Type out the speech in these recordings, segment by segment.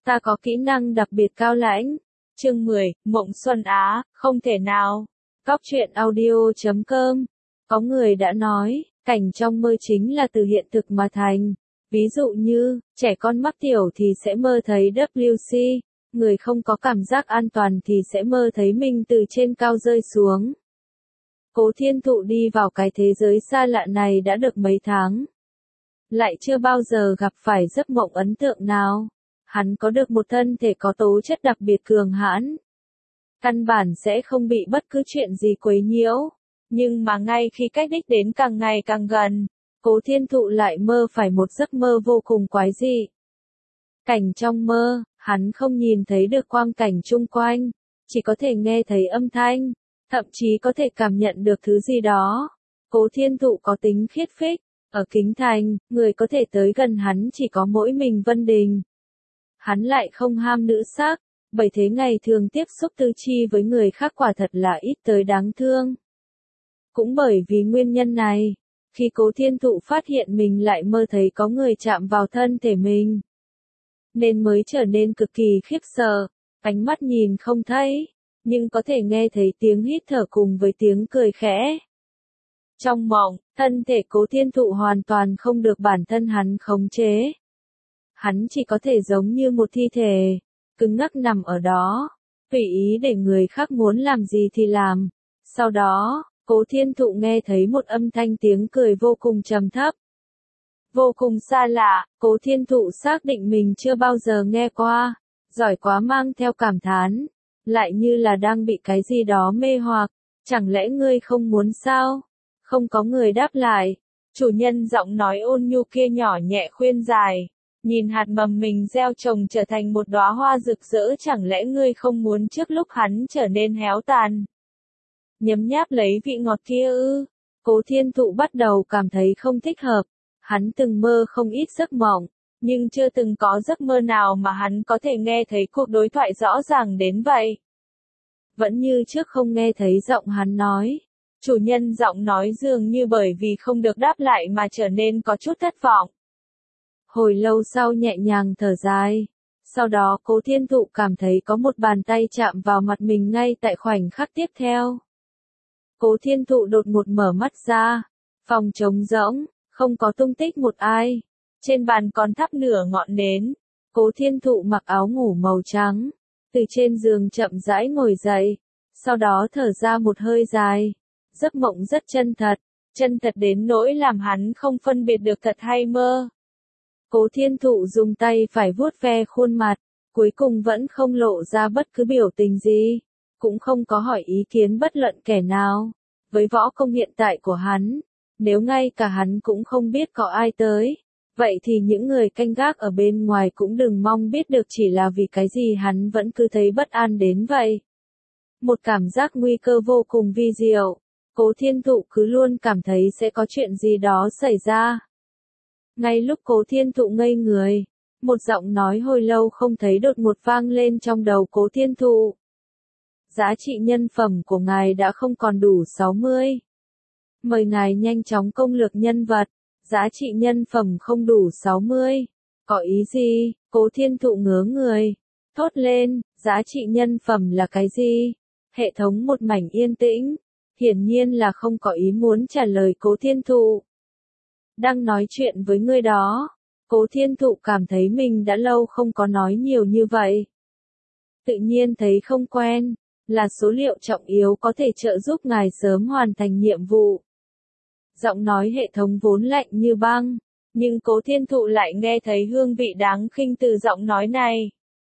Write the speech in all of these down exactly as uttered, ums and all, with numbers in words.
Ta có kỹ năng đặc biệt cao lãnh. Chương mười, Mộng Xuân Á, không thể nào. Góc truyện audio chấm com. Có người đã nói, cảnh trong mơ chính là từ hiện thực mà thành. Ví dụ như, trẻ con mắc tiểu thì sẽ mơ thấy W C, người không có cảm giác an toàn thì sẽ mơ thấy mình từ trên cao rơi xuống. Cố Thiên Thụ đi vào cái thế giới xa lạ này đã được mấy tháng. Lại chưa bao giờ gặp phải giấc mộng ấn tượng nào. Hắn có được một thân thể có tố chất đặc biệt cường hãn. Căn bản sẽ không bị bất cứ chuyện gì quấy nhiễu. Nhưng mà ngay khi cách đích đến càng ngày càng gần, Cố Thiên Thụ lại mơ phải một giấc mơ vô cùng quái dị. Cảnh trong mơ, hắn không nhìn thấy được quang cảnh chung quanh, chỉ có thể nghe thấy âm thanh, thậm chí có thể cảm nhận được thứ gì đó. Cố Thiên Thụ có tính khiết phích, ở Kính Thành, người có thể tới gần hắn chỉ có mỗi mình Vân Đình. Hắn lại không ham nữ sắc, bởi thế ngày thường tiếp xúc tư chi với người khác quả thật là ít tới đáng thương. Cũng bởi vì nguyên nhân này, khi Cố Thiên Thụ phát hiện mình lại mơ thấy có người chạm vào thân thể mình, nên mới trở nên cực kỳ khiếp sợ, ánh mắt nhìn không thấy, nhưng có thể nghe thấy tiếng hít thở cùng với tiếng cười khẽ. Trong mộng, thân thể Cố Thiên Thụ hoàn toàn không được bản thân hắn khống chế. Hắn chỉ có thể giống như một thi thể, cứng ngắc nằm ở đó, tùy ý để người khác muốn làm gì thì làm. Sau đó, Cố Thiên Thụ nghe thấy một âm thanh tiếng cười vô cùng trầm thấp. Vô cùng xa lạ, Cố Thiên Thụ xác định mình chưa bao giờ nghe qua, giỏi quá mang theo cảm thán, lại như là đang bị cái gì đó mê hoặc, chẳng lẽ ngươi không muốn sao? Không có người đáp lại, chủ nhân giọng nói ôn nhu kia nhỏ nhẹ khuyên giải, nhìn hạt mầm mình gieo trồng trở thành một đóa hoa rực rỡ, chẳng lẽ ngươi không muốn trước lúc hắn trở nên héo tàn? Nhấm nháp lấy vị ngọt kia ư? Cố Thiên Thụ bắt đầu cảm thấy không thích hợp. Hắn từng mơ không ít giấc mộng, nhưng chưa từng có giấc mơ nào mà hắn có thể nghe thấy cuộc đối thoại rõ ràng đến vậy. Vẫn như trước không nghe thấy giọng hắn nói. Chủ nhân giọng nói dường như bởi vì không được đáp lại mà trở nên có chút thất vọng. Hồi lâu sau nhẹ nhàng thở dài. Sau đó Cố Thiên Thụ cảm thấy có một bàn tay chạm vào mặt mình ngay tại khoảnh khắc tiếp theo. Cố Thiên Thụ đột ngột mở mắt ra. Phòng trống rỗng, không có tung tích một ai. Trên bàn còn thắp nửa ngọn nến. Cố Thiên Thụ mặc áo ngủ màu trắng. Từ trên giường chậm rãi ngồi dậy. Sau đó thở ra một hơi dài. Giấc mộng rất chân thật. Chân thật đến nỗi làm hắn không phân biệt được thật hay mơ. Cố Thiên Thụ dùng tay phải vuốt ve khuôn mặt. Cuối cùng vẫn không lộ ra bất cứ biểu tình gì. Cũng không có hỏi ý kiến bất luận kẻ nào. Với võ công hiện tại của hắn, nếu ngay cả hắn cũng không biết có ai tới, vậy thì những người canh gác ở bên ngoài cũng đừng mong biết được chỉ là vì cái gì hắn vẫn cứ thấy bất an đến vậy. Một cảm giác nguy cơ vô cùng vi diệu, Cố Thiên Thụ cứ luôn cảm thấy sẽ có chuyện gì đó xảy ra. Ngay lúc Cố Thiên Thụ ngây người, một giọng nói hồi lâu không thấy đột ngột vang lên trong đầu Cố Thiên Thụ. Giá trị nhân phẩm của ngài đã không còn đủ sáu mươi. Mời ngài nhanh chóng công lược nhân vật. Giá trị nhân phẩm không đủ sáu mươi. Có ý gì? Cố Thiên Thụ ngớ người. Thốt lên, giá trị nhân phẩm là cái gì? Hệ thống một mảnh yên tĩnh. Hiển nhiên là không có ý muốn trả lời Cố Thiên Thụ. Đang nói chuyện với người đó. Cố Thiên Thụ cảm thấy mình đã lâu không có nói nhiều như vậy. Tự nhiên thấy không quen. Là số liệu trọng yếu có thể trợ giúp ngài sớm hoàn thành nhiệm vụ. Giọng nói hệ thống vốn lạnh như băng, nhưng Cố Thiên Thụ lại nghe thấy hương vị đáng khinh từ giọng nói này.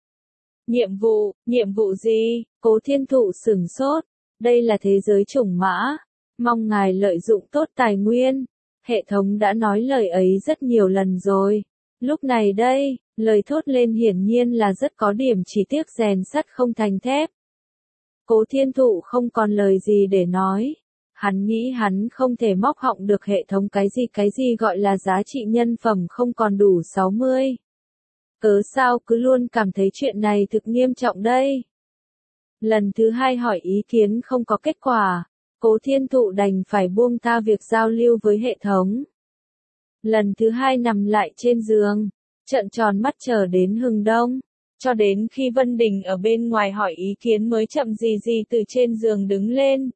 Nhiệm vụ, nhiệm vụ gì? Cố Thiên Thụ sửng sốt. Đây là thế giới chủng mã. Mong ngài lợi dụng tốt tài nguyên. Hệ thống đã nói lời ấy rất nhiều lần rồi. Lúc này đây, lời thốt lên hiển nhiên là rất có điểm, chỉ tiếc rèn sắt không thành thép. Cố Thiên Thụ không còn lời gì để nói. Hắn nghĩ hắn không thể móc họng được hệ thống cái gì cái gì gọi là giá trị nhân phẩm không còn đủ sáu mươi. Cớ sao cứ luôn cảm thấy chuyện này thực nghiêm trọng đây. Lần thứ hai hỏi ý kiến không có kết quả. Cố Thiên Thụ đành phải buông tha việc giao lưu với hệ thống. Lần thứ hai nằm lại trên giường, trợn tròn mắt chờ đến hừng đông. Cho đến khi Vân Đình ở bên ngoài hỏi ý kiến mới chậm gì gì từ trên giường đứng lên.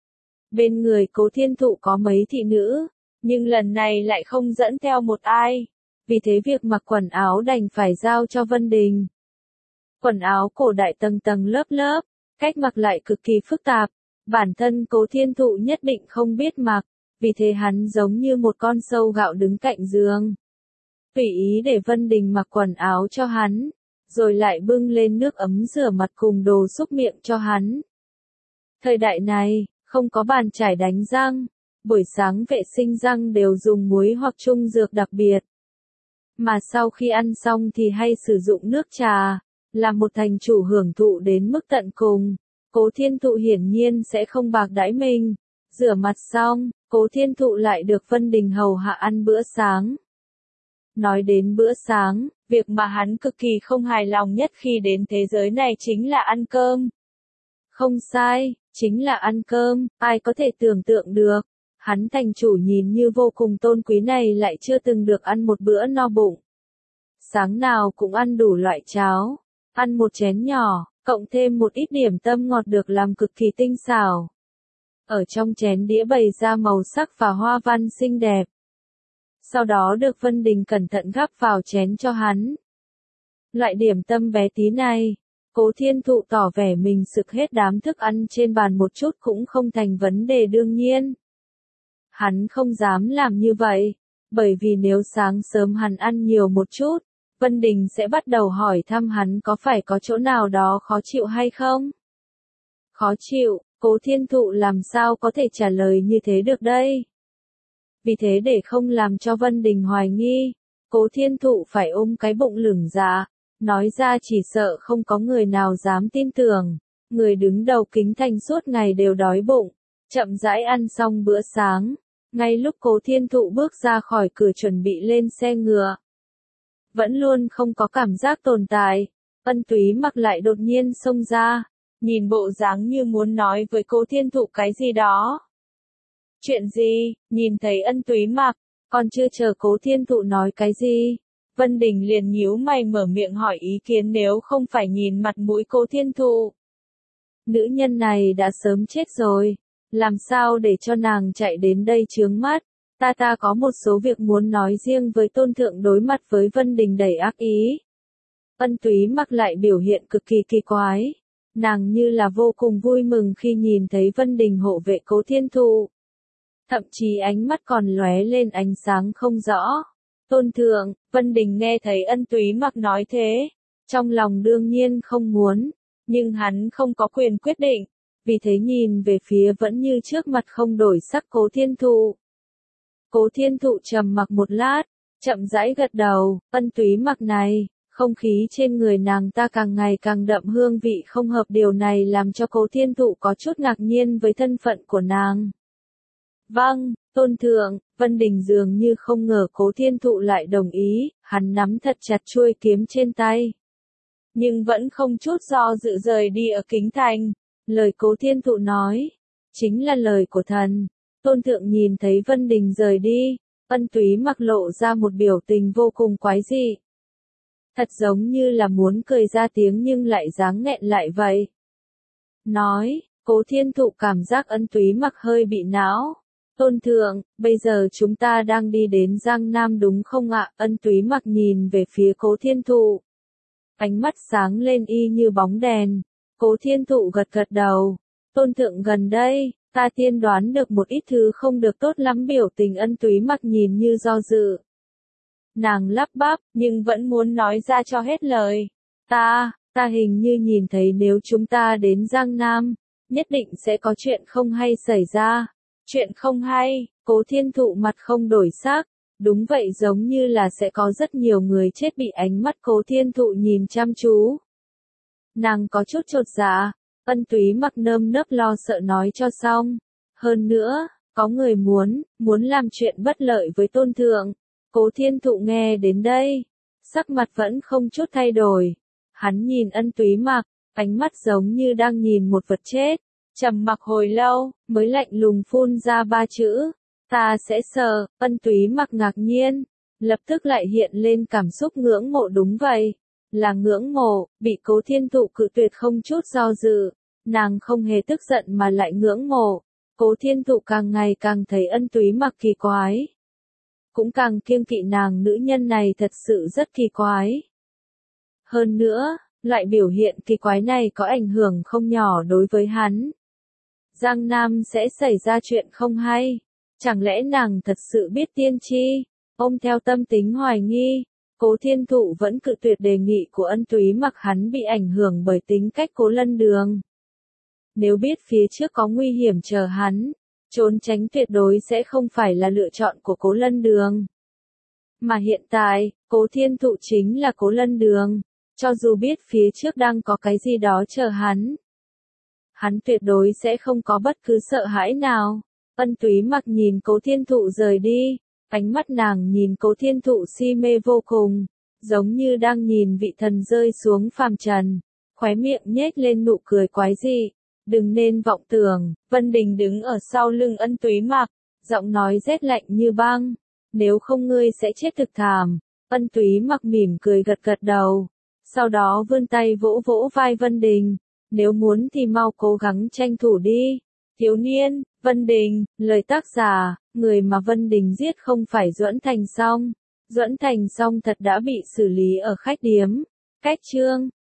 Bên người Cố Thiên Thụ có mấy thị nữ, nhưng lần này lại không dẫn theo một ai. Vì thế việc mặc quần áo đành phải giao cho Vân Đình. Quần áo cổ đại tầng tầng lớp lớp, cách mặc lại cực kỳ phức tạp. Bản thân Cố Thiên Thụ nhất định không biết mặc, vì thế hắn giống như một con sâu gạo đứng cạnh giường. Tùy ý để Vân Đình mặc quần áo cho hắn, rồi lại bưng lên nước ấm rửa mặt cùng đồ súc miệng cho hắn. Thời đại này, không có bàn chải đánh răng, buổi sáng vệ sinh răng đều dùng muối hoặc trung dược đặc biệt. Mà sau khi ăn xong thì hay sử dụng nước trà, làm một thành chủ hưởng thụ đến mức tận cùng. Cố Thiên Thụ hiển nhiên sẽ không bạc đãi mình. Rửa mặt xong, Cố Thiên Thụ lại được Vân Đình hầu hạ ăn bữa sáng. Nói đến bữa sáng, việc mà hắn cực kỳ không hài lòng nhất khi đến thế giới này chính là ăn cơm. Không sai, chính là ăn cơm, ai có thể tưởng tượng được. Hắn thành chủ nhìn như vô cùng tôn quý này lại chưa từng được ăn một bữa no bụng. Sáng nào cũng ăn đủ loại cháo, ăn một chén nhỏ, cộng thêm một ít điểm tâm ngọt được làm cực kỳ tinh xảo. Ở trong chén đĩa bày ra màu sắc và hoa văn xinh đẹp. Sau đó được Vân Đình cẩn thận gắp vào chén cho hắn. Loại điểm tâm bé tí này, Cố Thiên Thụ tỏ vẻ mình sực hết đám thức ăn trên bàn một chút cũng không thành vấn đề đương nhiên. Hắn không dám làm như vậy, bởi vì nếu sáng sớm hắn ăn nhiều một chút, Vân Đình sẽ bắt đầu hỏi thăm hắn có phải có chỗ nào đó khó chịu hay không. Khó chịu, Cố Thiên Thụ làm sao có thể trả lời như thế được đây? Vì thế để không làm cho Vân Đình hoài nghi, Cố Thiên Thụ phải ôm cái bụng lửng dạ, nói ra chỉ sợ không có người nào dám tin tưởng. Người đứng đầu Kính Thành suốt ngày đều đói bụng, chậm rãi ăn xong bữa sáng, ngay lúc Cố Thiên Thụ bước ra khỏi cửa chuẩn bị lên xe ngựa. Vẫn luôn không có cảm giác tồn tại, Ân Túy Mặc lại đột nhiên xông ra, nhìn bộ dáng như muốn nói với Cố Thiên Thụ cái gì đó. Chuyện gì? Nhìn thấy Ân Túy Mặc, còn chưa chờ Cố Thiên Thụ nói cái gì, Vân Đình liền nhíu mày mở miệng hỏi ý kiến nếu không phải nhìn mặt mũi Cố Thiên Thụ. Nữ nhân này đã sớm chết rồi, làm sao để cho nàng chạy đến đây chướng mắt, ta ta có một số việc muốn nói riêng với tôn thượng. Đối mặt với Vân Đình đầy ác ý. Ân Túy Mặc lại biểu hiện cực kỳ kỳ quái, nàng như là vô cùng vui mừng khi nhìn thấy Vân Đình hộ vệ Cố Thiên Thụ. Thậm chí ánh mắt còn lóe lên ánh sáng không rõ. Tôn thượng, Vân Đình nghe thấy Ân Túy Mặc nói thế, trong lòng đương nhiên không muốn, nhưng hắn không có quyền quyết định, vì thế nhìn về phía vẫn như trước mặt không đổi sắc Cố Thiên Thụ. Cố Thiên Thụ trầm mặc một lát, chậm rãi gật đầu. Ân Túy Mặc này, không khí trên người nàng ta càng ngày càng đậm hương vị không hợp, điều này làm cho Cố Thiên Thụ có chút ngạc nhiên với thân phận của nàng. Vâng, tôn thượng. Vân Đình dường như không ngờ Cố Thiên Thụ lại đồng ý, hắn nắm thật chặt chuôi kiếm trên tay. Nhưng vẫn không chút do dự rời đi ở Kính Thành. Lời Cố Thiên Thụ nói, chính là lời của thần. Tôn thượng nhìn thấy Vân Đình rời đi, Ân Túy Mặc lộ ra một biểu tình vô cùng quái dị. Thật giống như là muốn cười ra tiếng nhưng lại dáng nghẹn lại vậy. Nói, Cố Thiên Thụ cảm giác Ân Túy Mặc hơi bị não. Tôn thượng, bây giờ chúng ta đang đi đến Giang Nam đúng không ạ? Ân Túy Mặc nhìn về phía Cố Thiên Thụ. Ánh mắt sáng lên y như bóng đèn. Cố Thiên Thụ gật gật đầu. Tôn thượng gần đây, ta tiên đoán được một ít thứ không được tốt lắm. Biểu tình Ân Túy Mặc nhìn như do dự. Nàng lắp bắp, nhưng vẫn muốn nói ra cho hết lời. Ta, ta hình như nhìn thấy nếu chúng ta đến Giang Nam, nhất định sẽ có chuyện không hay xảy ra. Chuyện không hay, Cố Thiên Thụ mặt không đổi sắc. Đúng vậy, giống như là sẽ có rất nhiều người chết. Bị ánh mắt Cố Thiên Thụ nhìn chăm chú, nàng có chút chột dạ. Ân Túy Mặc nơm nớp lo sợ nói cho xong. Hơn nữa, có người muốn, muốn làm chuyện bất lợi với tôn thượng. Cố Thiên Thụ nghe đến đây, sắc mặt vẫn không chút thay đổi. Hắn nhìn Ân Túy Mặc, ánh mắt giống như đang nhìn một vật chết. Trầm mặc hồi lâu, mới lạnh lùng phun ra ba chữ. Ta sẽ sợ. Ân Túy Mặc ngạc nhiên, lập tức lại hiện lên cảm xúc ngưỡng mộ. Đúng vậy, là ngưỡng mộ, bị Cố Thiên Thụ cự tuyệt không chút do dự. Nàng không hề tức giận mà lại ngưỡng mộ. Cố Thiên Thụ càng ngày càng thấy Ân Túy Mặc kỳ quái. Cũng càng kiêng kỵ nàng nữ nhân này thật sự rất kỳ quái. Hơn nữa, loại biểu hiện kỳ quái này có ảnh hưởng không nhỏ đối với hắn. Giang Nam sẽ xảy ra chuyện không hay. Chẳng lẽ nàng thật sự biết tiên tri? Ôm theo tâm tính hoài nghi, Cố Thiên Thụ vẫn cự tuyệt đề nghị của Ân Túy Mặc, hắn bị ảnh hưởng bởi tính cách Cố Lân Đường. Nếu biết phía trước có nguy hiểm chờ hắn, trốn tránh tuyệt đối sẽ không phải là lựa chọn của Cố Lân Đường. Mà hiện tại, Cố Thiên Thụ chính là Cố Lân Đường, cho dù biết phía trước đang có cái gì đó chờ hắn. Hắn tuyệt đối sẽ không có bất cứ sợ hãi nào. Ân Túy Mặc nhìn Cố Thiên Thụ rời đi, ánh mắt nàng nhìn Cố Thiên Thụ si mê vô cùng, giống như đang nhìn vị thần rơi xuống phàm trần, khóe miệng nhếch lên nụ cười quái dị. Đừng nên vọng tưởng. Vân Đình đứng ở sau lưng Ân Túy Mặc, giọng nói rét lạnh như băng. Nếu không ngươi sẽ chết thực thảm. Ân Túy Mặc mỉm cười gật gật đầu, sau đó vươn tay vỗ vỗ vai Vân Đình. Nếu muốn thì mau cố gắng tranh thủ đi. Thiếu niên, Vân Đình, lời tác giả, người mà Vân Đình giết không phải Duẫn Thành Song. Duẫn Thành Song thật đã bị xử lý ở khách điếm. Cách chương